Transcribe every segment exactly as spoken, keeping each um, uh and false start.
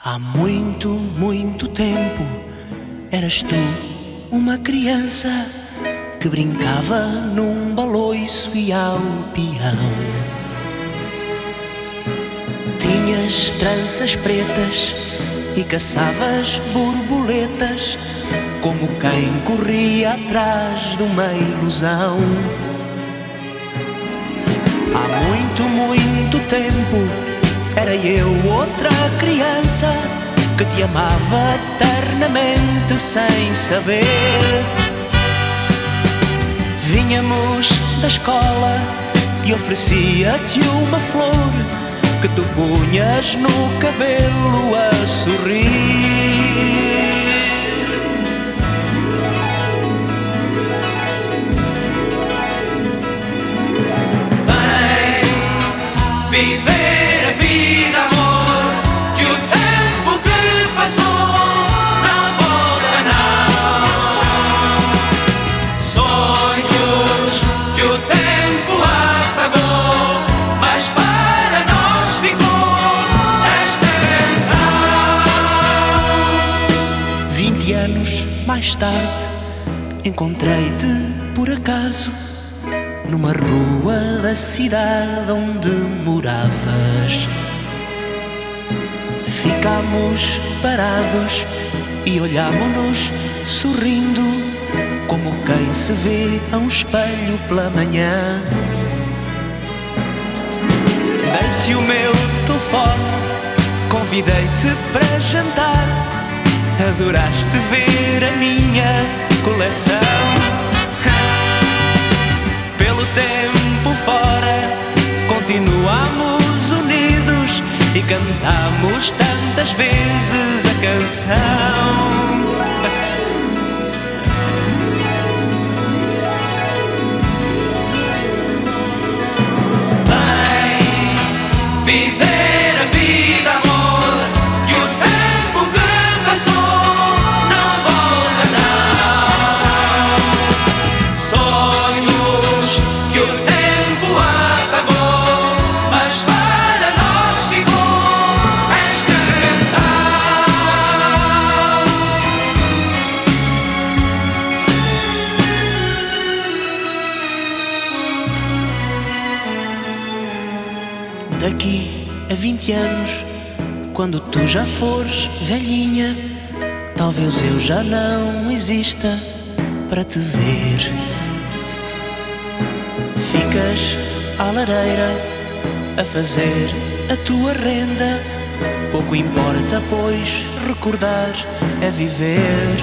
Há muito, muito tempo eras tu uma criança que brincava num baloiço e ao peão. Tinhas tranças pretas e caçavas borboletas como quem corria atrás de uma ilusão. Há muito, muito tempo era eu outra criança que te amava eternamente sem saber. Vinhamos da escola e oferecia-te uma flor que tu punhas no cabelo a sorrir. Vem viver a vida, amor, que o tempo que passou não volta, não. Sonhos que o tempo apagou, mas para nós ficou esta canção. Vinte anos mais tarde encontrei-te por acaso numa rua da cidade onde moravas. Ficámos parados e olhámo-nos sorrindo, como quem se vê a um espelho pela manhã. Dei-te o meu telefone, convidei-te para jantar. Adoraste ver a minha coleção. Pelo tempo fora, continuamos unidos e cantamos tantas vezes a canção. Vem viver a vida, amor, que o tempo que passou não volta, não. Sonhos que o tempo apagou, mas para nós ficou esta canção. Daqui a vinte anos, quando tu já fores velhinha, talvez eu já não exista para te ver. Ficas à lareira a fazer a tua renda, pouco importa, pois recordar é viver.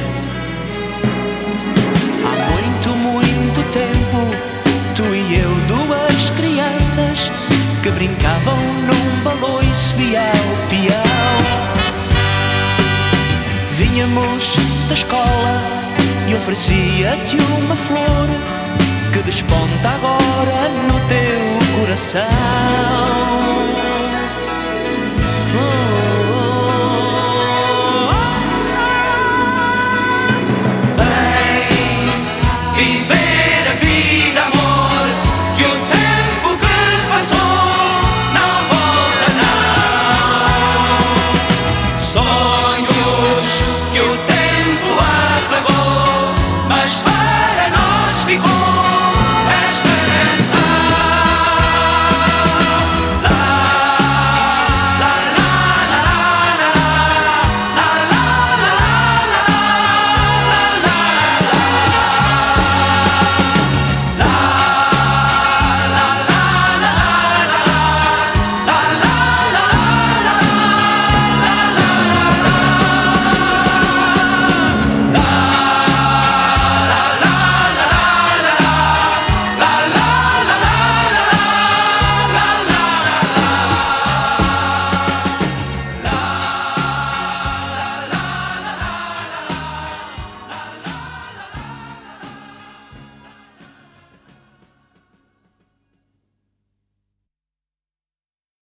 Há muito, muito tempo, tu e eu, duas crianças que brincavam num baloiço e ao peão. Vinhamos da escola e oferecia-te uma flor que desponta agora no teu coração.